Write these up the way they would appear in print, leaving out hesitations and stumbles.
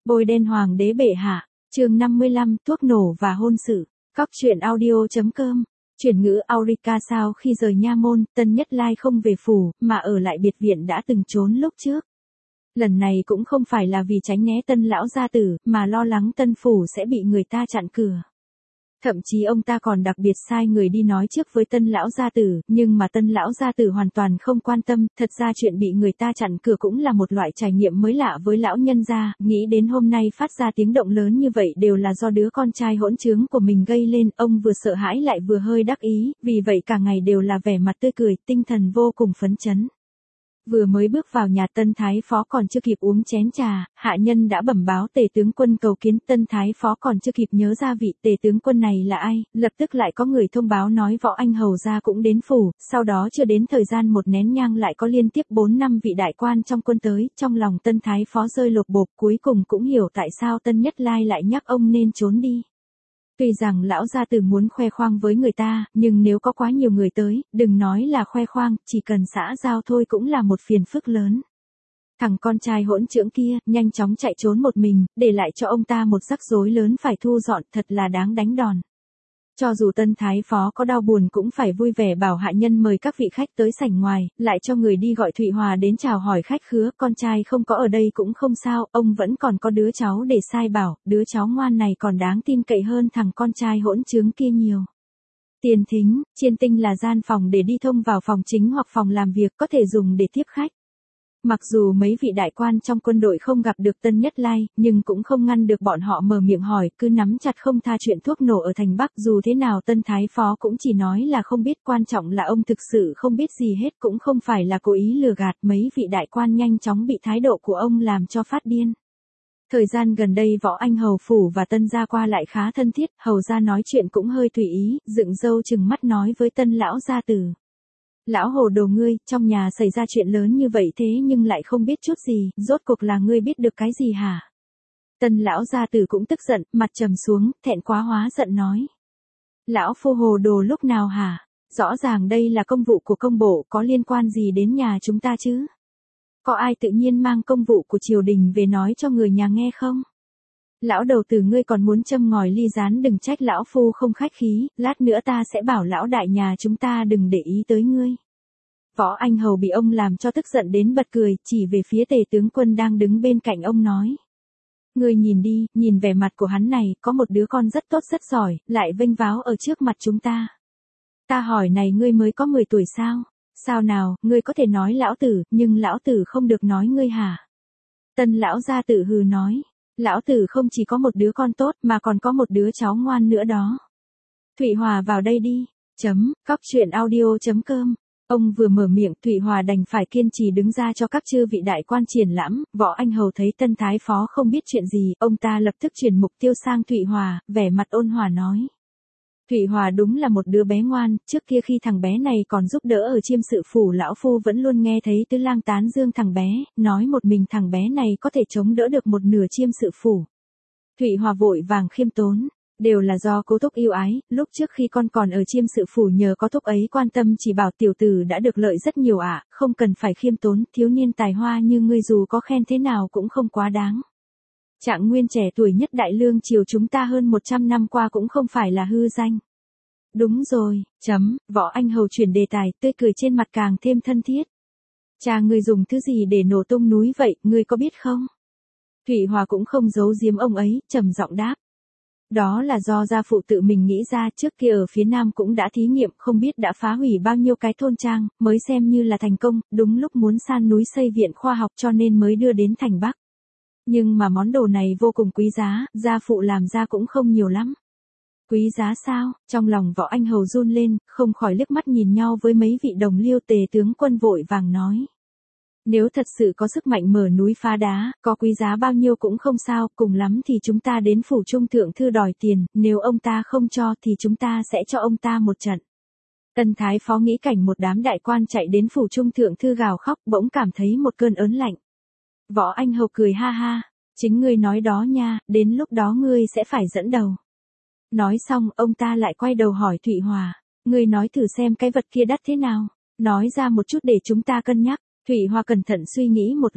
Bôi đen hoàng đế bệ hạ, chương 55, thuốc nổ và hôn sự. Cóc truyện audio.com. Chuyển ngữ Aurica sau khi rời nha môn, Tân Nhất Lai không về phủ, mà ở lại biệt viện đã từng trốn lúc trước. Lần này cũng không phải là vì tránh né Tân lão gia tử, mà lo lắng Tân phủ sẽ bị người ta chặn cửa. Thậm chí ông ta còn đặc biệt sai người đi nói trước với Tân lão gia tử, nhưng mà Tân lão gia tử hoàn toàn không quan tâm, thật ra chuyện bị người ta chặn cửa cũng là một loại trải nghiệm mới lạ với lão nhân gia, nghĩ đến hôm nay phát ra tiếng động lớn như vậy đều là do đứa con trai hỗn trướng của mình gây lên, ông vừa sợ hãi lại vừa hơi đắc ý, vì vậy cả ngày đều là vẻ mặt tươi cười, tinh thần vô cùng phấn chấn. Vừa mới bước vào nhà Tân Thái Phó còn chưa kịp uống chén trà, hạ nhân đã bẩm báo Tề tướng quân cầu kiến. Tân Thái Phó còn chưa kịp nhớ ra vị Tề tướng quân này là ai, lập tức lại có người thông báo nói Võ Anh Hầu gia cũng đến phủ, sau đó chưa đến thời gian một nén nhang lại có liên tiếp 4 năm vị đại quan trong quân tới, trong lòng Tân Thái Phó rơi lột bột, cuối cùng cũng hiểu tại sao Tân Nhất Lai lại nhắc ông nên trốn đi. Tuy rằng lão gia tử muốn khoe khoang với người ta, nhưng nếu có quá nhiều người tới, đừng nói là khoe khoang, chỉ cần xã giao thôi cũng là một phiền phức lớn. Thằng con trai hỗn trướng kia, nhanh chóng chạy trốn một mình, để lại cho ông ta một rắc rối lớn phải thu dọn, thật là đáng đánh đòn. Cho dù Tân Thái Phó có đau buồn cũng phải vui vẻ bảo hạ nhân mời các vị khách tới sảnh ngoài, lại cho người đi gọi Thụy Hòa đến chào hỏi khách khứa, con trai không có ở đây cũng không sao, ông vẫn còn có đứa cháu để sai bảo, đứa cháu ngoan này còn đáng tin cậy hơn thằng con trai hỗn trướng kia nhiều. Tiền thính, chiên tinh là gian phòng để đi thông vào phòng chính hoặc phòng làm việc, có thể dùng để tiếp khách. Mặc dù mấy vị đại quan trong quân đội không gặp được Tân Nhất Lai, nhưng cũng không ngăn được bọn họ mở miệng hỏi, cứ nắm chặt không tha chuyện thuốc nổ ở thành Bắc. Dù thế nào Tân Thái Phó cũng chỉ nói là không biết, quan trọng là ông thực sự không biết gì hết, cũng không phải là cố ý lừa gạt. Mấy vị đại quan nhanh chóng bị thái độ của ông làm cho phát điên. Thời gian gần đây Võ Anh Hầu phủ và Tân gia qua lại khá thân thiết, hầu gia nói chuyện cũng hơi tùy ý, dựng râu chừng mắt nói với Tân lão gia tử. Lão hồ đồ ngươi, trong nhà xảy ra chuyện lớn như vậy thế nhưng lại không biết chút gì, rốt cuộc là ngươi biết được cái gì hả? Tân lão gia tử cũng tức giận, mặt trầm xuống, thẹn quá hóa giận nói. Lão phu hồ đồ lúc nào hả? Rõ ràng đây là công vụ của công bộ, có liên quan gì đến nhà chúng ta chứ? Có ai tự nhiên mang công vụ của triều đình về nói cho người nhà nghe không? Lão đầu tử ngươi còn muốn châm ngòi ly gián, đừng trách lão phu không khách khí, lát nữa ta sẽ bảo lão đại nhà chúng ta đừng để ý tới ngươi. Võ Anh Hầu bị ông làm cho tức giận đến bật cười, chỉ về phía Tề tướng quân đang đứng bên cạnh ông nói. Ngươi nhìn đi, nhìn vẻ mặt của hắn này, có một đứa con rất tốt rất giỏi, lại vênh váo ở trước mặt chúng ta. Ta hỏi này, ngươi mới có 10 tuổi sao? Sao nào, ngươi có thể nói lão tử, nhưng lão tử không được nói ngươi hả? Tân lão gia tử hừ nói. Lão tử không chỉ có một đứa con tốt mà còn có một đứa cháu ngoan nữa đó. Thụy Hòa vào đây đi. Cóc truyện audio.com. Ông vừa mở miệng, Thụy Hòa đành phải kiên trì đứng ra cho các chư vị đại quan triển lãm. Võ Anh Hầu thấy Tân Thái Phó không biết chuyện gì, ông ta lập tức chuyển mục tiêu sang Thụy Hòa, vẻ mặt ôn hòa nói. Thụy Hòa đúng là một đứa bé ngoan, trước kia khi thằng bé này còn giúp đỡ ở chiêm sự phủ, lão phu vẫn luôn nghe thấy Tứ Lang tán dương thằng bé, nói một mình thằng bé này có thể chống đỡ được một nửa chiêm sự phủ. Thụy Hòa vội vàng khiêm tốn, đều là do cố thúc yêu ái, lúc trước khi con còn ở chiêm sự phủ nhờ có thúc ấy quan tâm chỉ bảo tiểu tử đã được lợi rất nhiều ạ, không cần phải khiêm tốn, thiếu niên tài hoa như ngươi dù có khen thế nào cũng không quá đáng. Trạng nguyên trẻ tuổi nhất đại lương triều chúng ta hơn 100 năm qua cũng không phải là hư danh. Đúng rồi, Võ Anh Hầu chuyển đề tài, tươi cười trên mặt càng thêm thân thiết. Cha ngươi dùng thứ gì để nổ tung núi vậy, ngươi có biết không? Thụy Hòa cũng không giấu giếm ông ấy, trầm giọng đáp. Đó là do gia phụ tự mình nghĩ ra, trước kia ở phía Nam cũng đã thí nghiệm, không biết đã phá hủy bao nhiêu cái thôn trang, mới xem như là thành công, đúng lúc muốn san núi xây viện khoa học cho nên mới đưa đến thành Bắc. Nhưng mà món đồ này vô cùng quý giá, gia phụ làm ra cũng không nhiều lắm. Quý giá sao? Trong lòng Võ Anh Hầu run lên, không khỏi liếc mắt nhìn nhau với mấy vị đồng liêu. Tề tướng quân vội vàng nói. Nếu thật sự có sức mạnh mở núi phá đá, có quý giá bao nhiêu cũng không sao, cùng lắm thì chúng ta đến phủ trung thượng thư đòi tiền, nếu ông ta không cho thì chúng ta sẽ cho ông ta một trận. Tân Thái Phó nghĩ cảnh một đám đại quan chạy đến phủ trung thượng thư gào khóc, bỗng cảm thấy một cơn ớn lạnh. Võ Anh Hầu cười ha ha, chính ngươi nói đó nha, đến lúc đó ngươi sẽ phải dẫn đầu. Nói xong, ông ta lại quay đầu hỏi Thụy Hòa, ngươi nói thử xem cái vật kia đắt thế nào, nói ra một chút để chúng ta cân nhắc. Thụy Hòa cẩn thận suy nghĩ một lát,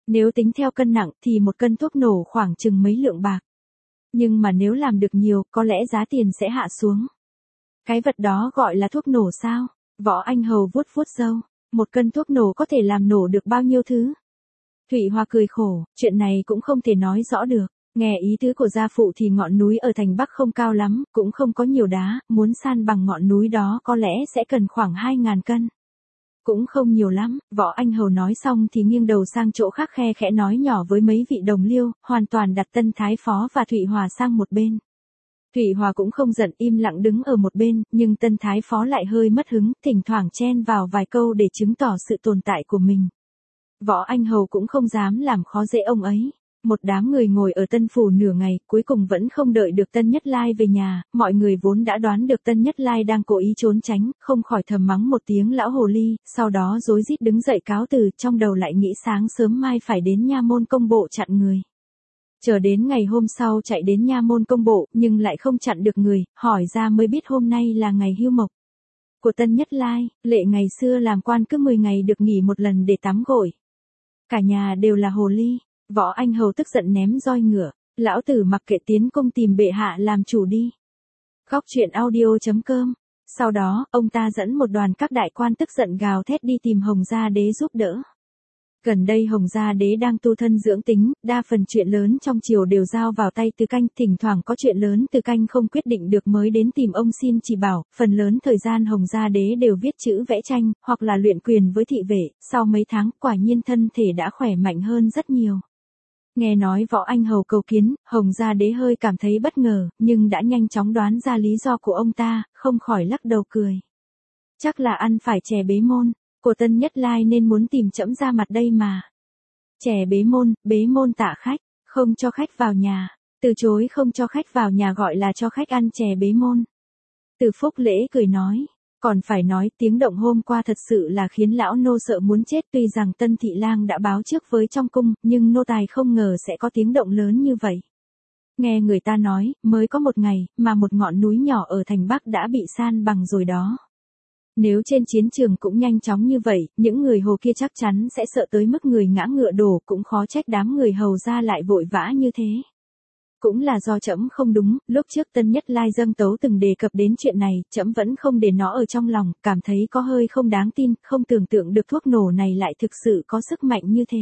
Nếu tính theo cân nặng thì một cân thuốc nổ khoảng chừng mấy lượng bạc. Nhưng mà nếu làm được nhiều, có lẽ giá tiền sẽ hạ xuống. Cái vật đó gọi là thuốc nổ sao? Võ Anh Hầu vuốt vuốt râu. Một cân thuốc nổ có thể làm nổ được bao nhiêu thứ? Thụy Hòa cười khổ, chuyện này cũng không thể nói rõ được. Nghe ý tứ của gia phụ thì ngọn núi ở thành Bắc không cao lắm, cũng không có nhiều đá, muốn san bằng ngọn núi đó có lẽ sẽ cần khoảng 2.000 cân. Cũng không nhiều lắm, Võ Anh Hầu nói xong thì nghiêng đầu sang chỗ khác khe khẽ nói nhỏ với mấy vị đồng liêu, hoàn toàn đặt Tân Thái Phó và Thụy Hòa sang một bên. Thụy Hòa cũng không giận, im lặng đứng ở một bên, nhưng Tân Thái Phó lại hơi mất hứng, thỉnh thoảng chen vào vài câu để chứng tỏ sự tồn tại của mình. Võ Anh Hầu cũng không dám làm khó dễ ông ấy. Một đám người ngồi ở Tân Phủ nửa ngày, cuối cùng vẫn không đợi được Tân Nhất Lai về nhà, mọi người vốn đã đoán được Tân Nhất Lai đang cố ý trốn tránh, không khỏi thầm mắng một tiếng lão hồ ly, sau đó rối rít đứng dậy cáo từ, trong đầu lại nghĩ sáng sớm mai phải đến nha môn công bộ chặn người. Chờ đến ngày hôm sau chạy đến nha môn công bộ, nhưng lại không chặn được người, hỏi ra mới biết hôm nay là ngày hưu mộc của Tân Nhất Lai, lệ ngày xưa làm quan cứ 10 ngày được nghỉ một lần để tắm gội. Cả nhà đều là hồ ly. Võ Anh Hầu tức giận ném roi ngựa, lão tử mặc kệ, tiến công tìm bệ hạ làm chủ đi. Góc truyện audio.com. Sau đó, ông ta dẫn một đoàn các đại quan tức giận gào thét đi tìm Hồng Gia Đế giúp đỡ. Gần đây Hồng Gia Đế đang tu thân dưỡng tính, đa phần chuyện lớn trong triều đều giao vào tay Từ Canh, thỉnh thoảng có chuyện lớn Từ Canh không quyết định được mới đến tìm ông xin chỉ bảo, phần lớn thời gian Hồng Gia Đế đều viết chữ vẽ tranh, hoặc là luyện quyền với thị vệ, sau mấy tháng quả nhiên thân thể đã khỏe mạnh hơn rất nhiều. Nghe nói Võ Anh Hầu cầu kiến, Hồng Gia Đế hơi cảm thấy bất ngờ, nhưng đã nhanh chóng đoán ra lý do của ông ta, không khỏi lắc đầu cười. Chắc là ăn phải chè bế môn của Tân Nhất Lai nên muốn tìm trẫm ra mặt đây mà. Chè bế môn tạ khách, không cho khách vào nhà, từ chối không cho khách vào nhà gọi là cho khách ăn chè bế môn. Từ Phúc Lễ cười nói, còn phải nói tiếng động hôm qua thật sự là khiến lão nô sợ muốn chết, tuy rằng Tân Thị Lang đã báo trước với trong cung, nhưng nô tài không ngờ sẽ có tiếng động lớn như vậy. Nghe người ta nói, mới có một ngày, mà một ngọn núi nhỏ ở thành Bắc đã bị san bằng rồi đó. Nếu trên chiến trường cũng nhanh chóng như vậy, những người Hồ kia chắc chắn sẽ sợ tới mức người ngã ngựa đổ, cũng khó trách đám người Hầu ra lại vội vã như thế. Cũng là do trẫm không đúng, lúc trước Tân Nhất Lai dâng tấu từng đề cập đến chuyện này, trẫm vẫn không để nó ở trong lòng, cảm thấy có hơi không đáng tin, không tưởng tượng được thuốc nổ này lại thực sự có sức mạnh như thế.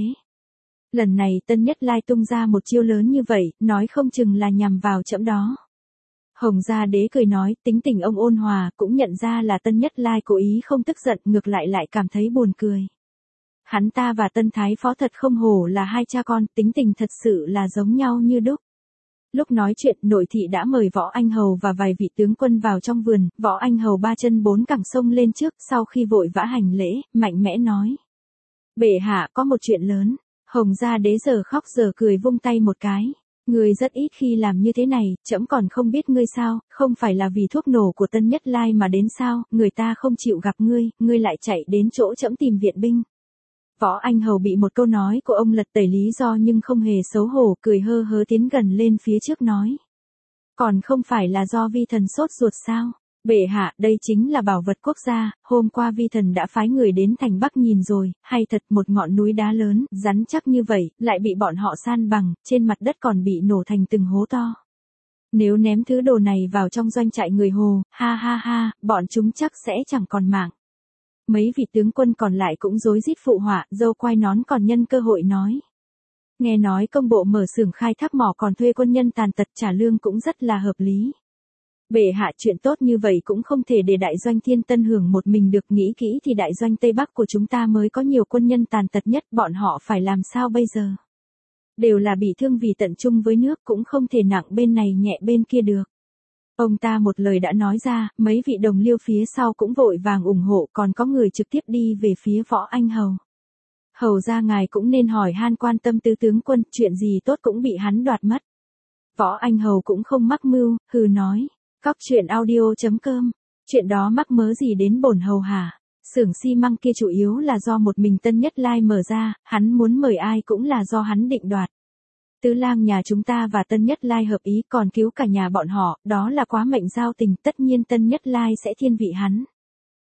Lần này Tân Nhất Lai tung ra một chiêu lớn như vậy, nói không chừng là nhằm vào trẫm đó. Hồng Gia Đế cười nói, tính tình ông ôn hòa, cũng nhận ra là Tân Nhất Lai cố ý không tức giận, ngược lại cảm thấy buồn cười. Hắn ta và Tân Thái Phó thật không hổ là hai cha con, tính tình thật sự là giống nhau như đúc. Lúc nói chuyện, nội thị đã mời Võ Anh Hầu và vài vị tướng quân vào trong vườn, Võ Anh Hầu ba chân bốn cẳng xông lên trước, sau khi vội vã hành lễ, mạnh mẽ nói. Bệ hạ có một chuyện lớn. Hồng Gia Đế giờ khóc giờ cười vung tay một cái. Ngươi rất ít khi làm như thế này, trẫm còn không biết ngươi sao, không phải là vì thuốc nổ của Tân Nhất Lai mà đến sao, người ta không chịu gặp ngươi lại chạy đến chỗ trẫm tìm viện binh. Võ Anh Hầu bị một câu nói của ông lật tẩy lý do nhưng không hề xấu hổ, cười hơ hớ tiến gần lên phía trước nói. Còn không phải là do vi thần sốt ruột sao? Bệ hạ, đây chính là bảo vật quốc gia, hôm qua vi thần đã phái người đến thành Bắc nhìn rồi, hay thật một ngọn núi đá lớn, rắn chắc như vậy, lại bị bọn họ san bằng, trên mặt đất còn bị nổ thành từng hố to. Nếu ném thứ đồ này vào trong doanh trại người Hồ, ha ha ha, bọn chúng chắc sẽ chẳng còn mạng. Mấy vị tướng quân còn lại cũng rối rít phụ họa, dâu quai nón còn nhân cơ hội nói. Nghe nói công bộ mở xưởng khai thác mỏ còn thuê quân nhân tàn tật trả lương cũng rất là hợp lý. Bệ hạ, chuyện tốt như vậy cũng không thể để đại doanh Thiên Tân hưởng một mình được, nghĩ kỹ thì đại doanh Tây Bắc của chúng ta mới có nhiều quân nhân tàn tật nhất, bọn họ phải làm sao bây giờ? Đều là bị thương vì tận chung với nước, cũng không thể nặng bên này nhẹ bên kia được. Ông ta một lời đã nói ra, mấy vị đồng liêu phía sau cũng vội vàng ủng hộ, còn có người trực tiếp đi về phía Võ Anh Hầu. Hầu ra ngài cũng nên hỏi han quan tâm tứ tướng quân, chuyện gì tốt cũng bị hắn đoạt mất. Võ Anh Hầu cũng không mắc mưu, hừ nói. Góc truyện audio.com. Chuyện đó mắc mớ gì đến bổn hầu hả? Xưởng xi măng kia chủ yếu là do một mình Tân Nhất Lai mở ra, hắn muốn mời ai cũng là do hắn định đoạt. Tứ lang nhà chúng ta và Tân Nhất Lai hợp ý, còn cứu cả nhà bọn họ, đó là quá mệnh giao tình, tất nhiên Tân Nhất Lai sẽ thiên vị hắn.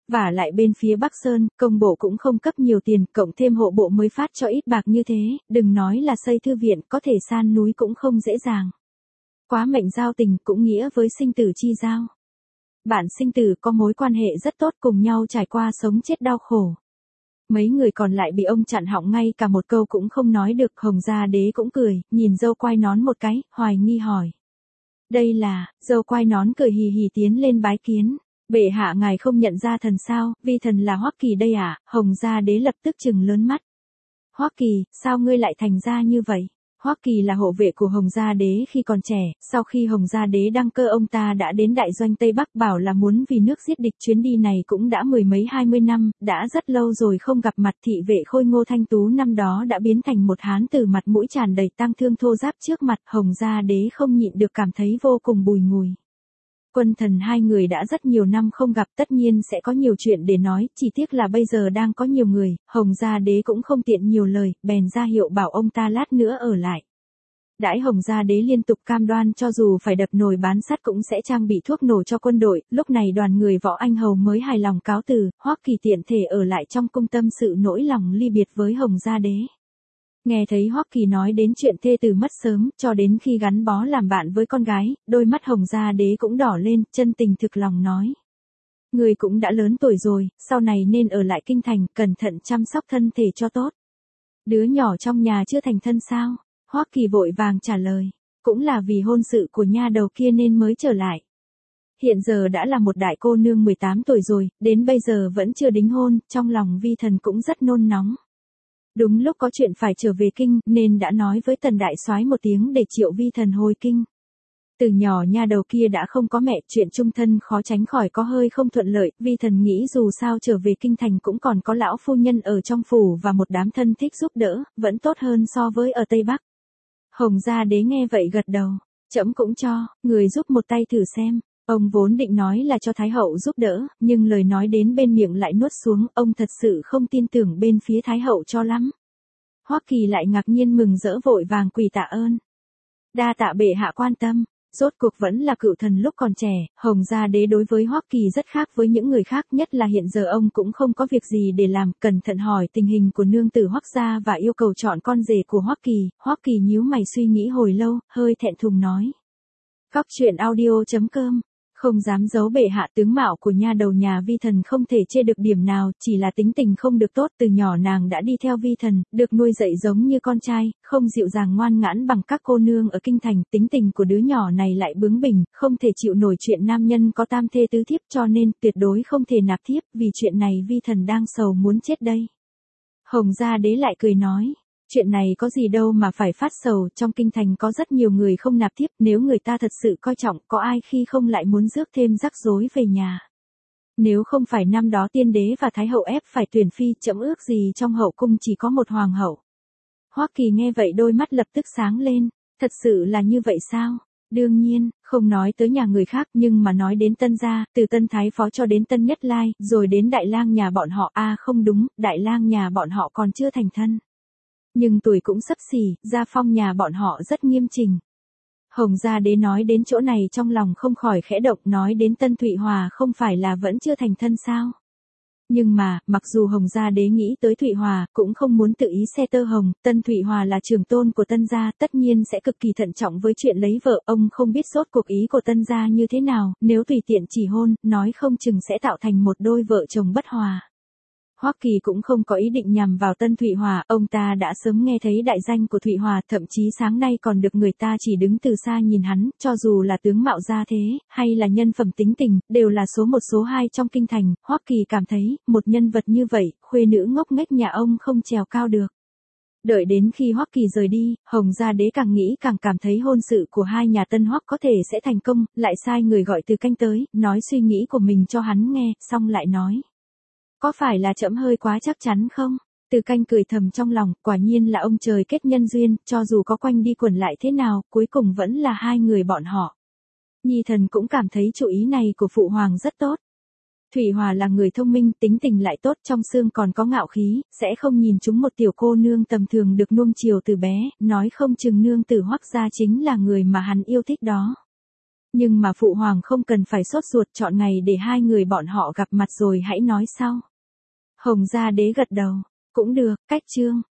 Và lại bên phía Bắc Sơn, công bộ cũng không cấp nhiều tiền, cộng thêm hộ bộ mới phát cho ít bạc như thế, đừng nói là xây thư viện, có thể san núi cũng không dễ dàng. Quá mệnh giao tình cũng nghĩa với sinh tử chi giao. Bạn sinh tử có mối quan hệ rất tốt, cùng nhau trải qua sống chết đau khổ. Mấy người còn lại bị ông chặn họng, ngay cả một câu cũng không nói được. Hồng Gia Đế cũng cười, nhìn dâu quai nón một cái, hoài nghi hỏi. Đây là, dâu quai nón cười hì hì tiến lên bái kiến. Bệ hạ ngài không nhận ra thần sao, vi thần là Hoắc Kỳ đây à? Hồng Gia Đế lập tức trừng lớn mắt. Hoắc Kỳ, sao ngươi lại thành ra như vậy? Hoắc Kỳ là hộ vệ của Hồng Gia Đế khi còn trẻ, sau khi Hồng Gia Đế đăng cơ ông ta đã đến đại doanh Tây Bắc, bảo là muốn vì nước giết địch. Chuyến đi này cũng đã 20 năm, đã rất lâu rồi không gặp mặt. Thị vệ khôi ngô thanh tú năm đó đã biến thành một hán tử mặt mũi tràn đầy tang thương thô ráp trước mặt. Hồng Gia Đế không nhịn được cảm thấy vô cùng bùi ngùi. Quân thần hai người đã rất nhiều năm không gặp, tất nhiên sẽ có nhiều chuyện để nói, chỉ tiếc là bây giờ đang có nhiều người. Hồng Gia Đế cũng không tiện nhiều lời, bèn ra hiệu bảo ông ta lát nữa ở lại. Đãi Hồng Gia Đế liên tục cam đoan cho dù phải đập nồi bán sắt cũng sẽ trang bị thuốc nổ cho quân đội. Lúc này đoàn người Võ Anh Hầu mới hài lòng cáo từ. Hoắc Kỳ tiện thể ở lại trong cung tâm sự nỗi lòng ly biệt với Hồng Gia Đế. Nghe thấy Hoắc Kỳ nói đến chuyện thê tử mất sớm, cho đến khi gắn bó làm bạn với con gái, đôi mắt Hồng Gia Đế cũng đỏ lên, chân tình thực lòng nói. Người cũng đã lớn tuổi rồi, sau này nên ở lại kinh thành, cẩn thận chăm sóc thân thể cho tốt. Đứa nhỏ trong nhà chưa thành thân sao? Hoắc Kỳ vội vàng trả lời. Cũng là vì hôn sự của nha đầu kia nên mới trở lại. Hiện giờ đã là một đại cô nương 18 tuổi rồi, đến bây giờ vẫn chưa đính hôn, trong lòng vi thần cũng rất nôn nóng. Đúng lúc có chuyện phải trở về kinh, nên đã nói với Tần đại soái một tiếng để triệu vi thần hồi kinh. Từ nhỏ nha đầu kia đã không có mẹ, chuyện chung thân khó tránh khỏi có hơi không thuận lợi, vi thần nghĩ dù sao trở về kinh thành cũng còn có lão phu nhân ở trong phủ và một đám thân thích giúp đỡ, vẫn tốt hơn so với ở Tây Bắc. Hồng Gia Đế nghe vậy gật đầu, trẫm cũng cho, người giúp một tay thử xem. Ông vốn định nói là cho Thái hậu giúp đỡ, nhưng lời nói đến bên miệng lại nuốt xuống, ông thật sự không tin tưởng bên phía Thái hậu cho lắm. Hoắc Kỳ lại ngạc nhiên mừng rỡ vội vàng quỳ tạ ơn. Đa tạ bệ hạ quan tâm, rốt cuộc vẫn là cựu thần lúc còn trẻ. Hồng Gia Đế đối với Hoắc Kỳ rất khác với những người khác, nhất là hiện giờ ông cũng không có việc gì để làm, cẩn thận hỏi tình hình của nương tử Hoắc gia và yêu cầu chọn con rể của Hoắc Kỳ. Hoắc Kỳ nhíu mày suy nghĩ hồi lâu, hơi thẹn thùng nói. Cóc truyện audio.com. Không dám giấu bệ hạ, tướng mạo của nha đầu nhà vi thần không thể chê được điểm nào, chỉ là tính tình không được tốt. Từ nhỏ nàng đã đi theo vi thần, được nuôi dạy giống như con trai, không dịu dàng ngoan ngoãn bằng các cô nương ở kinh thành. Tính tình của đứa nhỏ này lại bướng bỉnh, không thể chịu nổi chuyện nam nhân có tam thê tứ thiếp, cho nên tuyệt đối không thể nạp thiếp. Vì chuyện này vi thần đang sầu muốn chết đây. Hồng Gia Đế lại cười nói. Chuyện này có gì đâu mà phải phát sầu, trong kinh thành có rất nhiều người không nạp thiếp, nếu người ta thật sự coi trọng, có ai khi không lại muốn rước thêm rắc rối về nhà. Nếu không phải năm đó tiên đế và thái hậu ép phải tuyển phi, trẫm ước gì trong hậu cung chỉ có một hoàng hậu. Hoắc Kỳ nghe vậy đôi mắt lập tức sáng lên, thật sự là như vậy sao? Đương nhiên, không nói tới nhà người khác nhưng mà nói đến Tân gia, từ Tân Thái Phó cho đến Tân Nhất Lai, rồi đến Đại lang nhà bọn họ, không đúng, Đại lang nhà bọn họ còn chưa thành thân. Nhưng tuổi cũng xấp xỉ, gia phong nhà bọn họ rất nghiêm chỉnh. Hồng Gia Đế nói đến chỗ này trong lòng không khỏi khẽ động, nói đến Tân Thụy Hòa không phải là vẫn chưa thành thân sao? Nhưng mà, mặc dù Hồng Gia Đế nghĩ tới Thụy Hòa, cũng không muốn tự ý xe tơ hồng, Tân Thụy Hòa là trưởng tôn của Tân gia, tất nhiên sẽ cực kỳ thận trọng với chuyện lấy vợ, ông không biết rốt cuộc ý của Tân gia như thế nào, nếu tùy tiện chỉ hôn, nói không chừng sẽ tạo thành một đôi vợ chồng bất hòa. Hoắc Kỳ cũng không có ý định nhằm vào Tân Thụy Hòa, ông ta đã sớm nghe thấy đại danh của Thụy Hòa, thậm chí sáng nay còn được người ta chỉ đứng từ xa nhìn hắn, cho dù là tướng mạo gia thế, hay là nhân phẩm tính tình, đều là số 1 số 2 trong kinh thành. Hoắc Kỳ cảm thấy, một nhân vật như vậy, khuê nữ ngốc nghếch nhà ông không trèo cao được. Đợi đến khi Hoắc Kỳ rời đi, Hồng Gia Đế càng nghĩ càng cảm thấy hôn sự của hai nhà Tân Hoắc có thể sẽ thành công, lại sai người gọi Từ Canh tới, nói suy nghĩ của mình cho hắn nghe, xong lại nói. Có phải là trẫm hơi quá chắc chắn không? Từ Canh cười thầm trong lòng, quả nhiên là ông trời kết nhân duyên, cho dù có quanh đi quẩn lại thế nào, cuối cùng vẫn là hai người bọn họ. Nhi thần cũng cảm thấy chủ ý này của phụ hoàng rất tốt. Thụy Hòa là người thông minh, tính tình lại tốt, trong xương còn có ngạo khí, sẽ không nhìn chúng một tiểu cô nương tầm thường được nuông chiều từ bé, nói không chừng nương tử Hoắc gia chính là người mà hắn yêu thích đó. Nhưng mà phụ hoàng không cần phải sốt ruột, chọn ngày để hai người bọn họ gặp mặt rồi hãy nói sau. Hồng Gia Đế gật đầu. Cũng được, cách chương.